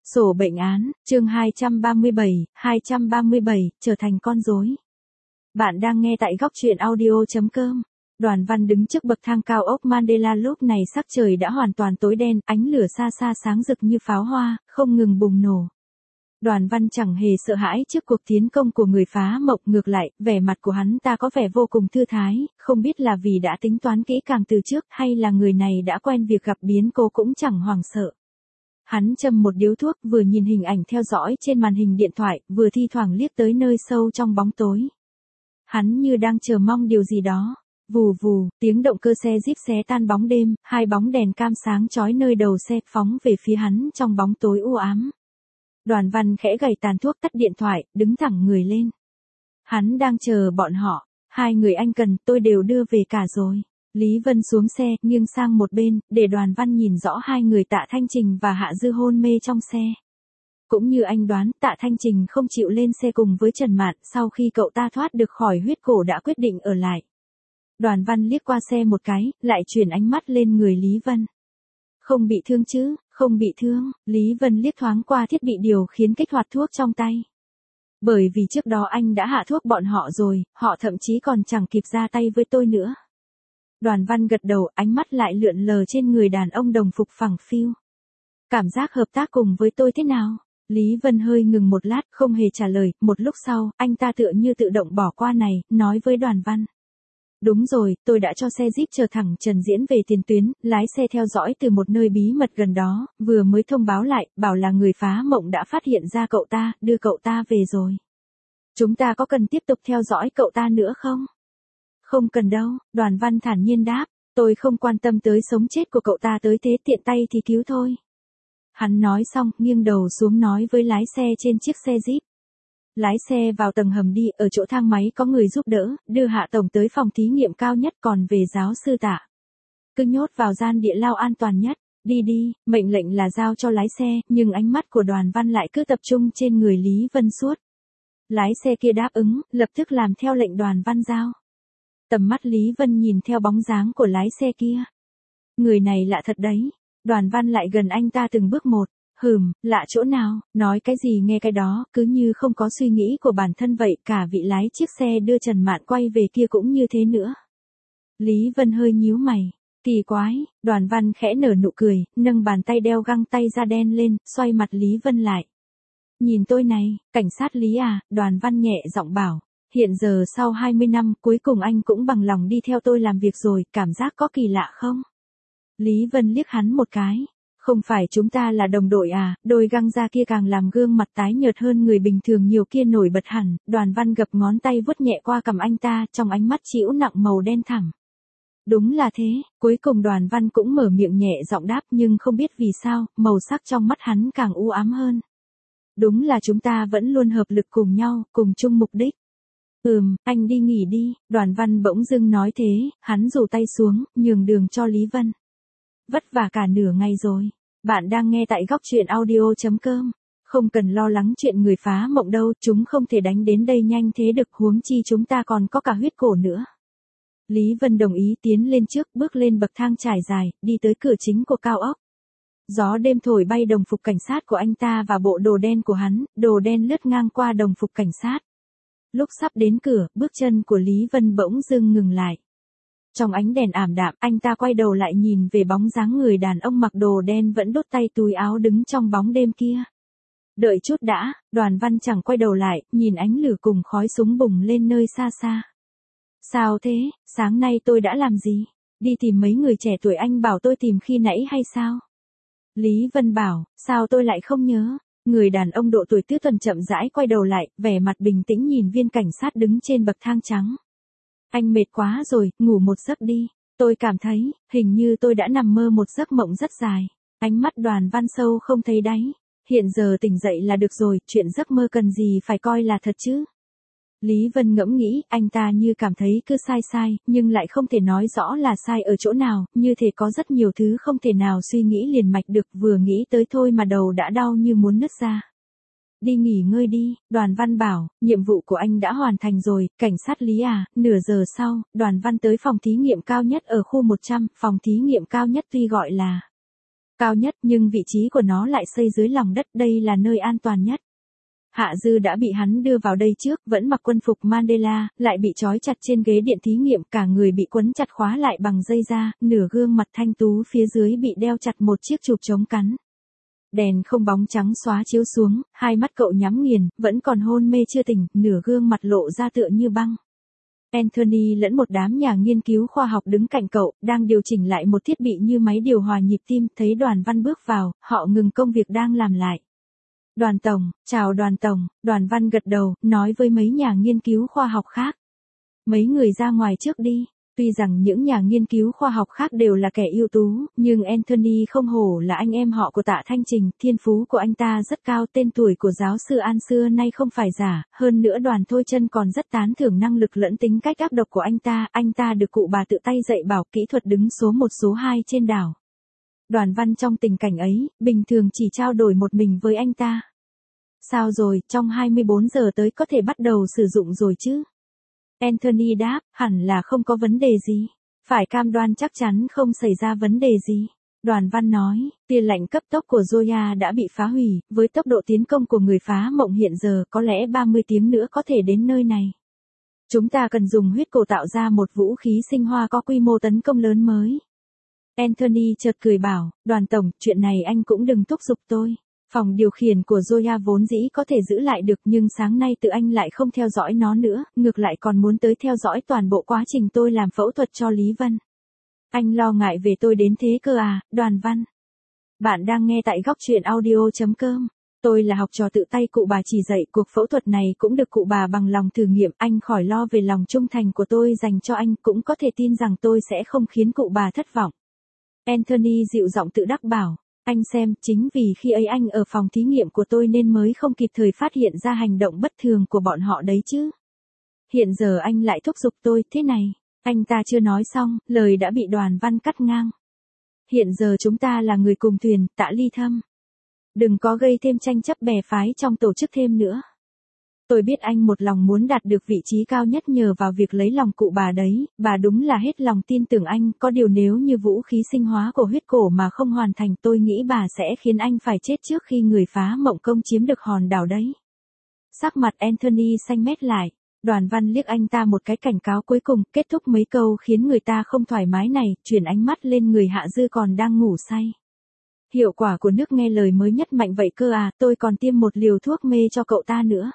Sổ bệnh án, chương 237, trở thành con rối. Bạn đang nghe tại góc truyện audio.com. Đoàn Văn đứng trước bậc thang cao ốc Mandela, lúc này sắc trời đã hoàn toàn tối đen, ánh lửa xa xa sáng rực như pháo hoa, không ngừng bùng nổ. Đoàn Văn chẳng hề sợ hãi trước cuộc tiến công của người phá mộng, ngược lại, vẻ mặt của hắn ta có vẻ vô cùng thư thái, không biết là vì đã tính toán kỹ càng từ trước hay là người này đã quen việc gặp biến cố cũng chẳng hoảng sợ. Hắn châm một điếu thuốc, vừa nhìn hình ảnh theo dõi trên màn hình điện thoại, vừa thi thoảng liếc tới nơi sâu trong bóng tối. Hắn như đang chờ mong điều gì đó. Vù vù, tiếng động cơ xe Jeep xé tan bóng đêm, hai bóng đèn cam sáng chói nơi đầu xe phóng về phía hắn trong bóng tối u ám. Đoàn Văn khẽ gảy tàn thuốc, tắt điện thoại, đứng thẳng người lên. Hắn đang chờ bọn họ. Hai người anh cần, tôi đều đưa về cả rồi. Lý Vân xuống xe, nghiêng sang một bên, để Đoàn Văn nhìn rõ hai người Tạ Thanh Trình và Hạ Dư hôn mê trong xe. Cũng như anh đoán, Tạ Thanh Trình không chịu lên xe cùng với Trần Mạn, sau khi cậu ta thoát được khỏi huyết cổ đã quyết định ở lại. Đoàn Văn liếc qua xe một cái, lại chuyển ánh mắt lên người Lý Vân. Không bị thương chứ? Không bị thương. Lý Vân liếc thoáng qua thiết bị điều khiển kích hoạt thuốc trong tay. Bởi vì trước đó anh đã hạ thuốc bọn họ rồi, họ thậm chí còn chẳng kịp ra tay với tôi nữa. Đoàn Văn gật đầu, ánh mắt lại lượn lờ trên người đàn ông đồng phục phẳng phiu. Cảm giác hợp tác cùng với tôi thế nào? Lý Vân hơi ngừng một lát, không hề trả lời, một lúc sau, anh ta tựa như tự động bỏ qua này, nói với Đoàn Văn. Đúng rồi, tôi đã cho xe Jeep chờ thẳng Trần Diễn về tiền tuyến, lái xe theo dõi từ một nơi bí mật gần đó, vừa mới thông báo lại, bảo là người phá mộng đã phát hiện ra cậu ta, đưa cậu ta về rồi. Chúng ta có cần tiếp tục theo dõi cậu ta nữa không? Không cần đâu, Đoàn Văn thản nhiên đáp, tôi không quan tâm tới sống chết của cậu ta, tới thế tiện tay thì cứu thôi. Hắn nói xong, nghiêng đầu xuống nói với lái xe trên chiếc xe Jeep. Lái xe vào tầng hầm đi, ở chỗ thang máy có người giúp đỡ, đưa Hạ Tổng tới phòng thí nghiệm cao nhất, còn về giáo sư Tạ. Cứ nhốt vào gian địa lao an toàn nhất, đi đi, mệnh lệnh là giao cho lái xe, nhưng ánh mắt của Đoàn Văn lại cứ tập trung trên người Lý Vân suốt. Lái xe kia đáp ứng, lập tức làm theo lệnh Đoàn Văn giao. Tầm mắt Lý Vân nhìn theo bóng dáng của lái xe kia. Người này lạ thật đấy. Đoàn Văn lại gần anh ta từng bước một. Lạ chỗ nào, nói cái gì nghe cái đó, cứ như không có suy nghĩ của bản thân vậy, cả vị lái chiếc xe đưa Trần Mạn quay về kia cũng như thế nữa. Lý Vân hơi nhíu mày. Kỳ quái, Đoàn Văn khẽ nở nụ cười, nâng bàn tay đeo găng tay da đen lên, xoay mặt Lý Vân lại. Nhìn tôi này, cảnh sát Lý à, Đoàn Văn nhẹ giọng bảo. Hiện giờ sau 20 năm, cuối cùng anh cũng bằng lòng đi theo tôi làm việc rồi, cảm giác có kỳ lạ không? Lý Vân liếc hắn một cái. Không phải chúng ta là đồng đội à, đôi găng da kia càng làm gương mặt tái nhợt hơn người bình thường nhiều kia nổi bật hẳn, Đoàn Văn gập ngón tay vuốt nhẹ qua cằm anh ta, trong ánh mắt trĩu nặng màu đen thẳm. Đúng là thế, cuối cùng Đoàn Văn cũng mở miệng nhẹ giọng đáp, nhưng không biết vì sao, màu sắc trong mắt hắn càng u ám hơn. Đúng là chúng ta vẫn luôn hợp lực cùng nhau, cùng chung mục đích. Anh đi nghỉ đi, Đoàn Văn bỗng dưng nói thế, hắn rủ tay xuống, nhường đường cho Lý Vân. Vất vả cả nửa ngày rồi. Bạn đang nghe tại góc truyện audio.com. Không cần lo lắng chuyện người phá mộng đâu, chúng không thể đánh đến đây nhanh thế được, huống chi chúng ta còn có cả huyết cổ nữa. Lý Vân đồng ý tiến lên trước, bước lên bậc thang trải dài, đi tới cửa chính của cao ốc. Gió đêm thổi bay đồng phục cảnh sát của anh ta và bộ đồ đen của hắn, đồ đen lướt ngang qua đồng phục cảnh sát. Lúc sắp đến cửa, bước chân của Lý Vân bỗng dưng ngừng lại. Trong ánh đèn ảm đạm, anh ta quay đầu lại nhìn về bóng dáng người đàn ông mặc đồ đen vẫn đốt tay túi áo đứng trong bóng đêm kia. Đợi chút đã, Đoàn Văn chẳng quay đầu lại, nhìn ánh lửa cùng khói súng bùng lên nơi xa xa. Sao thế, sáng nay tôi đã làm gì? Đi tìm mấy người trẻ tuổi anh bảo tôi tìm khi nãy hay sao? Lý Vân bảo, sao tôi lại không nhớ? Người đàn ông độ tuổi tứ tuần chậm rãi quay đầu lại, vẻ mặt bình tĩnh nhìn viên cảnh sát đứng trên bậc thang trắng. Anh mệt quá rồi, ngủ một giấc đi. Tôi cảm thấy, hình như tôi đã nằm mơ một giấc mộng rất dài. Ánh mắt Đoàn Văn sâu không thấy đáy. Hiện giờ tỉnh dậy là được rồi, chuyện giấc mơ cần gì phải coi là thật chứ. Lý Vân ngẫm nghĩ, anh ta như cảm thấy cứ sai, nhưng lại không thể nói rõ là sai ở chỗ nào, như thể có rất nhiều thứ không thể nào suy nghĩ liền mạch được, vừa nghĩ tới thôi mà đầu đã đau như muốn nứt ra. Đi nghỉ ngơi đi, Đoàn Văn bảo, nhiệm vụ của anh đã hoàn thành rồi, cảnh sát Lý à. Nửa giờ sau, Đoàn Văn tới phòng thí nghiệm cao nhất ở khu 100, phòng thí nghiệm cao nhất tuy gọi là cao nhất nhưng vị trí của nó lại xây dưới lòng đất, đây là nơi an toàn nhất. Hạ Dư đã bị hắn đưa vào đây trước, vẫn mặc quân phục Mandela, lại bị trói chặt trên ghế điện thí nghiệm, cả người bị quấn chặt khóa lại bằng dây da, nửa gương mặt thanh tú phía dưới bị đeo chặt một chiếc chụp chống cắn. Đèn không bóng trắng xóa chiếu xuống, hai mắt cậu nhắm nghiền, vẫn còn hôn mê chưa tỉnh, nửa gương mặt lộ ra tựa như băng. Anthony lẫn một đám nhà nghiên cứu khoa học đứng cạnh cậu, đang điều chỉnh lại một thiết bị như máy điều hòa nhịp tim, thấy Đoàn Văn bước vào, họ ngừng công việc đang làm lại. Đoàn Tổng, chào Đoàn Tổng, Đoàn Văn gật đầu, nói với mấy nhà nghiên cứu khoa học khác. Mấy người ra ngoài trước đi. Tuy rằng những nhà nghiên cứu khoa học khác đều là kẻ ưu tú, nhưng Anthony không hổ là anh em họ của Tạ Thanh Trình, thiên phú của anh ta rất cao, tên tuổi của giáo sư An xưa nay không phải giả, hơn nữa Đoàn Thôi Chân còn rất tán thưởng năng lực lẫn tính cách ác độc của anh ta được cụ bà tự tay dạy bảo kỹ thuật đứng số 1 số 2 trên đảo. Đoàn Văn trong tình cảnh ấy, bình thường chỉ trao đổi một mình với anh ta. Sao rồi, trong 24 giờ tới có thể bắt đầu sử dụng rồi chứ? Anthony đáp, hẳn là không có vấn đề gì. Phải cam đoan chắc chắn không xảy ra vấn đề gì. Đoàn Văn nói, tia lạnh cấp tốc của Zoya đã bị phá hủy, với tốc độ tiến công của người phá mộng hiện giờ có lẽ 30 tiếng nữa có thể đến nơi này. Chúng ta cần dùng huyết cổ tạo ra một vũ khí sinh hóa có quy mô tấn công lớn mới. Anthony chợt cười bảo, Đoàn Tổng, chuyện này anh cũng đừng thúc giục tôi. Phòng điều khiển của Zoya vốn dĩ có thể giữ lại được nhưng sáng nay tự anh lại không theo dõi nó nữa, ngược lại còn muốn tới theo dõi toàn bộ quá trình tôi làm phẫu thuật cho Lý Vân. Anh lo ngại về tôi đến thế cơ à, Đoàn Văn. Bạn đang nghe tại góc truyện audio.com. Tôi là học trò tự tay cụ bà chỉ dạy, cuộc phẫu thuật này cũng được cụ bà bằng lòng thử nghiệm, anh khỏi lo về lòng trung thành của tôi dành cho anh, cũng có thể tin rằng tôi sẽ không khiến cụ bà thất vọng. Anthony dịu giọng tự đắc bảo. Anh xem, chính vì khi ấy anh ở phòng thí nghiệm của tôi nên mới không kịp thời phát hiện ra hành động bất thường của bọn họ đấy chứ. Hiện giờ anh lại thúc giục tôi, thế này. Anh ta chưa nói xong, lời đã bị Đoàn Văn cắt ngang. Hiện giờ chúng ta là người cùng thuyền, Tạ Ly Thâm. Đừng có gây thêm tranh chấp bè phái trong tổ chức thêm nữa. Tôi biết anh một lòng muốn đạt được vị trí cao nhất nhờ vào việc lấy lòng cụ bà đấy, bà đúng là hết lòng tin tưởng anh, có điều nếu như vũ khí sinh hóa của huyết cổ mà không hoàn thành tôi nghĩ bà sẽ khiến anh phải chết trước khi người phá mộng công chiếm được hòn đảo đấy. Sắc mặt Anthony xanh mét lại, Đoàn Văn liếc anh ta một cái cảnh cáo cuối cùng, kết thúc mấy câu khiến người ta không thoải mái này, chuyển ánh mắt lên người Hạ Dư còn đang ngủ say. Hiệu quả của nước nghe lời mới nhất mạnh vậy cơ à, tôi còn tiêm một liều thuốc mê cho cậu ta nữa.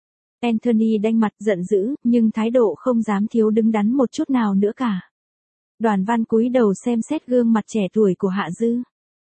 Anthony đanh mặt giận dữ, nhưng thái độ không dám thiếu đứng đắn một chút nào nữa cả. Đoàn Văn cúi đầu xem xét gương mặt trẻ tuổi của Hạ Dư.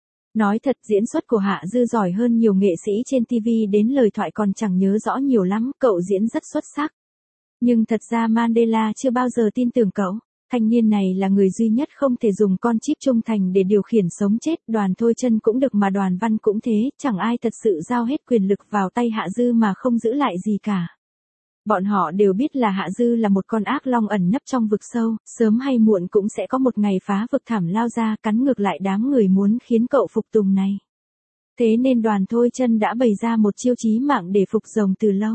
Nói thật diễn xuất của Hạ Dư giỏi hơn nhiều nghệ sĩ trên TV đến lời thoại còn chẳng nhớ rõ nhiều lắm, cậu diễn rất xuất sắc. Nhưng thật ra Mandela chưa bao giờ tin tưởng cậu. Thanh niên này là người duy nhất không thể dùng con chip trung thành để điều khiển sống chết, Đoàn Thôi Chân cũng được mà Đoàn Văn cũng thế, chẳng ai thật sự giao hết quyền lực vào tay Hạ Dư mà không giữ lại gì cả. Bọn họ đều biết là Hạ Dư là một con ác long ẩn nấp trong vực sâu, sớm hay muộn cũng sẽ có một ngày phá vực thẳm lao ra cắn ngược lại đám người muốn khiến cậu phục tùng này. Thế nên Đoàn Thôi Chân đã bày ra một chiêu chí mạng để phục rồng từ lâu.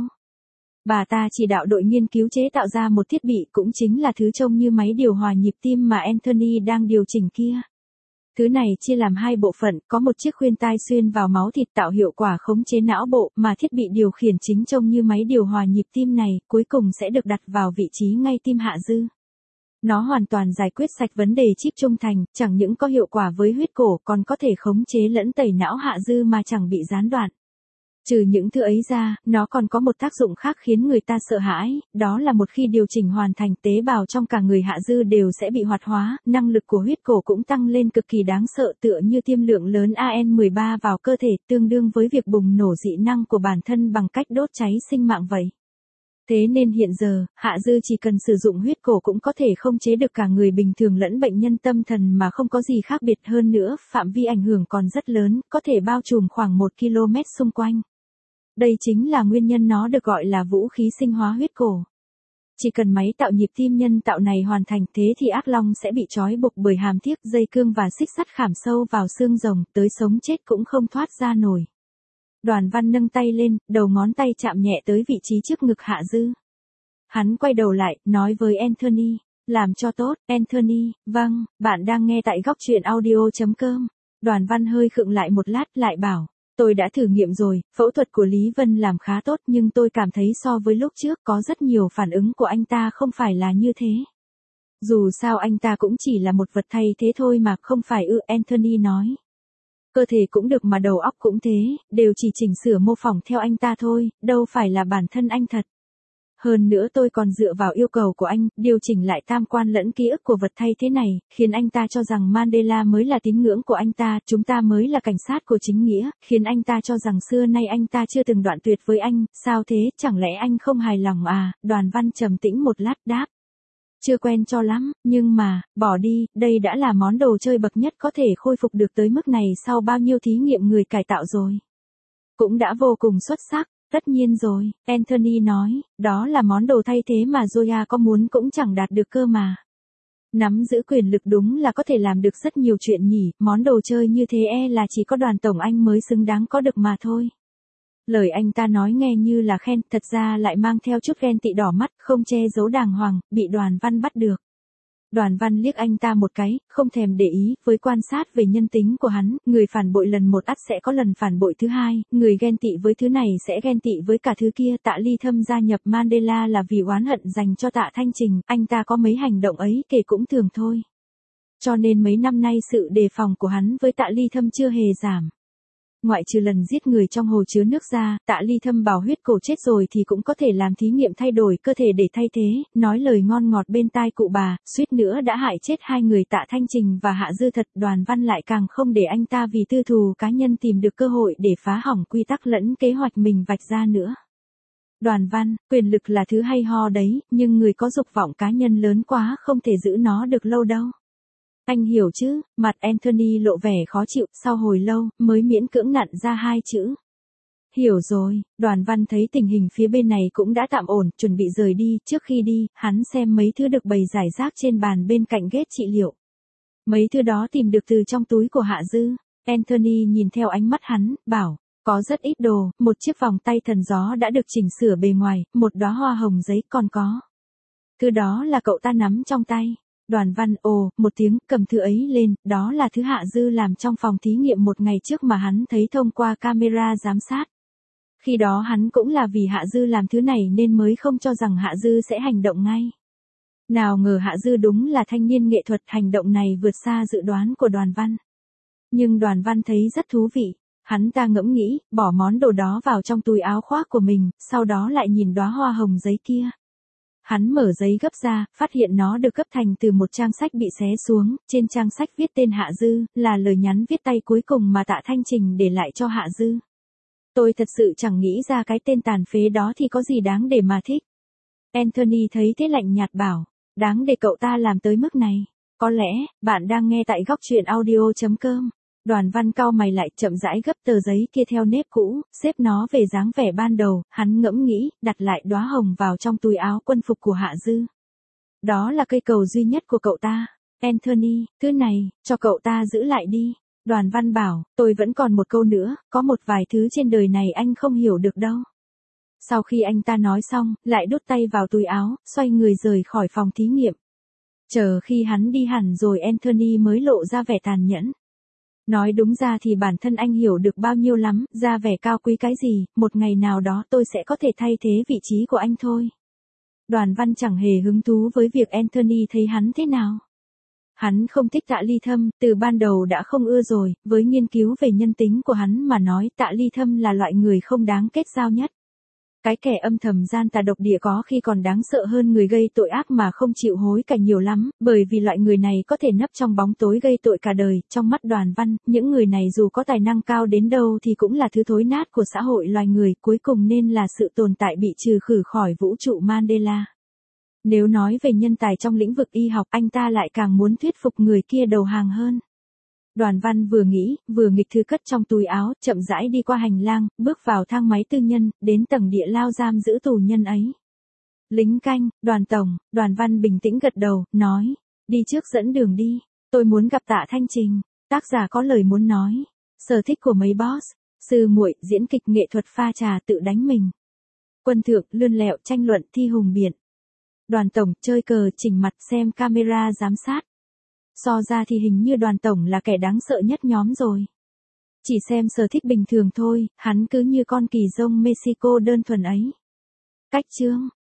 Bà ta chỉ đạo đội nghiên cứu chế tạo ra một thiết bị cũng chính là thứ trông như máy điều hòa nhịp tim mà Anthony đang điều chỉnh kia. Thứ này chia làm hai bộ phận, có một chiếc khuyên tai xuyên vào máu thịt tạo hiệu quả khống chế não bộ, mà thiết bị điều khiển chính trông như máy điều hòa nhịp tim này, cuối cùng sẽ được đặt vào vị trí ngay tim Hạ Dư. Nó hoàn toàn giải quyết sạch vấn đề chip trung thành, chẳng những có hiệu quả với huyết cổ còn có thể khống chế lẫn tẩy não Hạ Dư mà chẳng bị gián đoạn. Trừ những thứ ấy ra, nó còn có một tác dụng khác khiến người ta sợ hãi, đó là một khi điều chỉnh hoàn thành tế bào trong cả người Hạ Dư đều sẽ bị hoạt hóa, năng lực của huyết cổ cũng tăng lên cực kỳ đáng sợ tựa như tiêm lượng lớn AN13 vào cơ thể tương đương với việc bùng nổ dị năng của bản thân bằng cách đốt cháy sinh mạng vậy. Thế nên hiện giờ, Hạ Dư chỉ cần sử dụng huyết cổ cũng có thể khống chế được cả người bình thường lẫn bệnh nhân tâm thần mà không có gì khác biệt hơn nữa, phạm vi ảnh hưởng còn rất lớn, có thể bao trùm khoảng 1 km xung quanh. Đây chính là nguyên nhân nó được gọi là vũ khí sinh hóa huyết cổ. Chỉ cần máy tạo nhịp tim nhân tạo này hoàn thành thế thì ác long sẽ bị trói buộc bởi hàm thiếc dây cương và xích sắt khảm sâu vào xương rồng, tới sống chết cũng không thoát ra nổi. Đoàn Văn nâng tay lên, đầu ngón tay chạm nhẹ tới vị trí trước ngực Hạ Dư. Hắn quay đầu lại, nói với Anthony, làm cho tốt, Anthony, vâng, bạn đang nghe tại góc truyện audio.com. Đoàn Văn hơi khựng lại một lát lại bảo, tôi đã thử nghiệm rồi, phẫu thuật của Lý Vân làm khá tốt nhưng tôi cảm thấy so với lúc trước có rất nhiều phản ứng của anh ta không phải là như thế. Dù sao anh ta cũng chỉ là một vật thay thế thôi mà không phải ư, Anthony nói. Cơ thể cũng được mà đầu óc cũng thế, đều chỉ chỉnh sửa mô phỏng theo anh ta thôi, đâu phải là bản thân anh thật. Hơn nữa tôi còn dựa vào yêu cầu của anh, điều chỉnh lại tam quan lẫn ký ức của vật thay thế này, khiến anh ta cho rằng Mandela mới là tín ngưỡng của anh ta, chúng ta mới là cảnh sát của chính nghĩa, khiến anh ta cho rằng xưa nay anh ta chưa từng đoạn tuyệt với anh, sao thế, chẳng lẽ anh không hài lòng à, Đoàn Văn trầm tĩnh một lát đáp. Chưa quen cho lắm, nhưng mà, bỏ đi, đây đã là món đồ chơi bậc nhất có thể khôi phục được tới mức này sau bao nhiêu thí nghiệm người cải tạo rồi. Cũng đã vô cùng xuất sắc. Tất nhiên rồi, Anthony nói, đó là món đồ thay thế mà Zoya có muốn cũng chẳng đạt được cơ mà. Nắm giữ quyền lực đúng là có thể làm được rất nhiều chuyện nhỉ, món đồ chơi như thế là chỉ có Đoàn Tổng Anh mới xứng đáng có được mà thôi. Lời anh ta nói nghe như là khen, thật ra lại mang theo chút ghen tị đỏ mắt, không che giấu đàng hoàng, bị Đoàn Văn bắt được. Đoàn Văn liếc anh ta một cái, không thèm để ý, với quan sát về nhân tính của hắn, người phản bội lần một ắt sẽ có lần phản bội thứ hai, người ghen tị với thứ này sẽ ghen tị với cả thứ kia. Tạ Ly Thâm gia nhập Mandela là vì oán hận dành cho Tạ Thanh Trình, anh ta có mấy hành động ấy kể cũng thường thôi. Cho nên mấy năm nay sự đề phòng của hắn với Tạ Ly Thâm chưa hề giảm. Ngoại trừ lần giết người trong hồ chứa nước ra, Tạ Ly Thâm bảo huyết cổ chết rồi thì cũng có thể làm thí nghiệm thay đổi cơ thể để thay thế, nói lời ngon ngọt bên tai cụ bà, suýt nữa đã hại chết hai người Tạ Thanh Trình và Hạ Dư Thật. Đoàn Văn lại càng không để anh ta vì tư thù cá nhân tìm được cơ hội để phá hỏng quy tắc lẫn kế hoạch mình vạch ra nữa. Đoàn Văn, quyền lực là thứ hay ho đấy, nhưng người có dục vọng cá nhân lớn quá không thể giữ nó được lâu đâu. Anh hiểu chứ, mặt Anthony lộ vẻ khó chịu, sau hồi lâu, mới miễn cưỡng nặn ra hai chữ. Hiểu rồi, Đoàn Văn thấy tình hình phía bên này cũng đã tạm ổn, chuẩn bị rời đi, trước khi đi, hắn xem mấy thứ được bày rải rác trên bàn bên cạnh ghét trị liệu. Mấy thứ đó tìm được từ trong túi của Hạ Dư, Anthony nhìn theo ánh mắt hắn, bảo, có rất ít đồ, một chiếc vòng tay thần gió đã được chỉnh sửa bề ngoài, một đóa hoa hồng giấy còn có. Thứ đó là cậu ta nắm trong tay. Đoàn Văn ồ, một tiếng, cầm thứ ấy lên, đó là thứ Hạ Dư làm trong phòng thí nghiệm một ngày trước mà hắn thấy thông qua camera giám sát. Khi đó hắn cũng là vì Hạ Dư làm thứ này nên mới không cho rằng Hạ Dư sẽ hành động ngay. Nào ngờ Hạ Dư đúng là thanh niên nghệ thuật, hành động này vượt xa dự đoán của Đoàn Văn. Nhưng Đoàn Văn thấy rất thú vị, hắn ta ngẫm nghĩ, bỏ món đồ đó vào trong túi áo khoác của mình, sau đó lại nhìn đóa hoa hồng giấy kia. Hắn mở giấy gấp ra, phát hiện nó được gấp thành từ một trang sách bị xé xuống, trên trang sách viết tên Hạ Dư, là lời nhắn viết tay cuối cùng mà Tạ Thanh Trình để lại cho Hạ Dư. Tôi thật sự chẳng nghĩ ra cái tên tàn phế đó thì có gì đáng để mà thích. Anthony thấy thế lạnh nhạt bảo, đáng để cậu ta làm tới mức này. Có lẽ, bạn đang nghe tại góc truyện audio.com. Đoàn Văn cau mày lại, chậm rãi gấp tờ giấy kia theo nếp cũ, xếp nó về dáng vẻ ban đầu, hắn ngẫm nghĩ, đặt lại đóa hồng vào trong túi áo quân phục của Hạ Dư. Đó là cây cầu duy nhất của cậu ta. Anthony, thứ này, cho cậu ta giữ lại đi. Đoàn Văn bảo, tôi vẫn còn một câu nữa, có một vài thứ trên đời này anh không hiểu được đâu. Sau khi anh ta nói xong, lại đút tay vào túi áo, xoay người rời khỏi phòng thí nghiệm. Chờ khi hắn đi hẳn rồi Anthony mới lộ ra vẻ tàn nhẫn. Nói đúng ra thì bản thân anh hiểu được bao nhiêu lắm, ra vẻ cao quý cái gì, một ngày nào đó tôi sẽ có thể thay thế vị trí của anh thôi. Đoàn Văn chẳng hề hứng thú với việc Anthony thấy hắn thế nào. Hắn không thích Tạ Ly Thâm, từ ban đầu đã không ưa rồi, với nghiên cứu về nhân tính của hắn mà nói Tạ Ly Thâm là loại người không đáng kết giao nhất. Cái kẻ âm thầm gian tà độc địa có khi còn đáng sợ hơn người gây tội ác mà không chịu hối cải nhiều lắm, bởi vì loại người này có thể nấp trong bóng tối gây tội cả đời. Trong mắt Đoàn Văn, những người này dù có tài năng cao đến đâu thì cũng là thứ thối nát của xã hội loài người, cuối cùng nên là sự tồn tại bị trừ khử khỏi vũ trụ Mandela. Nếu nói về nhân tài trong lĩnh vực y học, anh ta lại càng muốn thuyết phục người kia đầu hàng hơn. Đoàn Văn vừa nghĩ, vừa nghịch thư cất trong túi áo, chậm rãi đi qua hành lang, bước vào thang máy tư nhân, đến tầng địa lao giam giữ tù nhân ấy. Lính canh, Đoàn Tổng, Đoàn Văn bình tĩnh gật đầu, nói, đi trước dẫn đường đi, tôi muốn gặp Tạ Thanh Trình, tác giả có lời muốn nói, sở thích của mấy boss, sư muội, diễn kịch nghệ thuật pha trà tự đánh mình. Quân thượng, lươn lẹo, tranh luận, thi hùng biện. Đoàn Tổng, chơi cờ, chỉnh mặt, xem camera giám sát. So ra thì hình như Đoàn tổng là kẻ đáng sợ nhất nhóm rồi. Chỉ xem sở thích bình thường thôi, hắn cứ như con kỳ rông Mexico đơn thuần ấy. Cách chương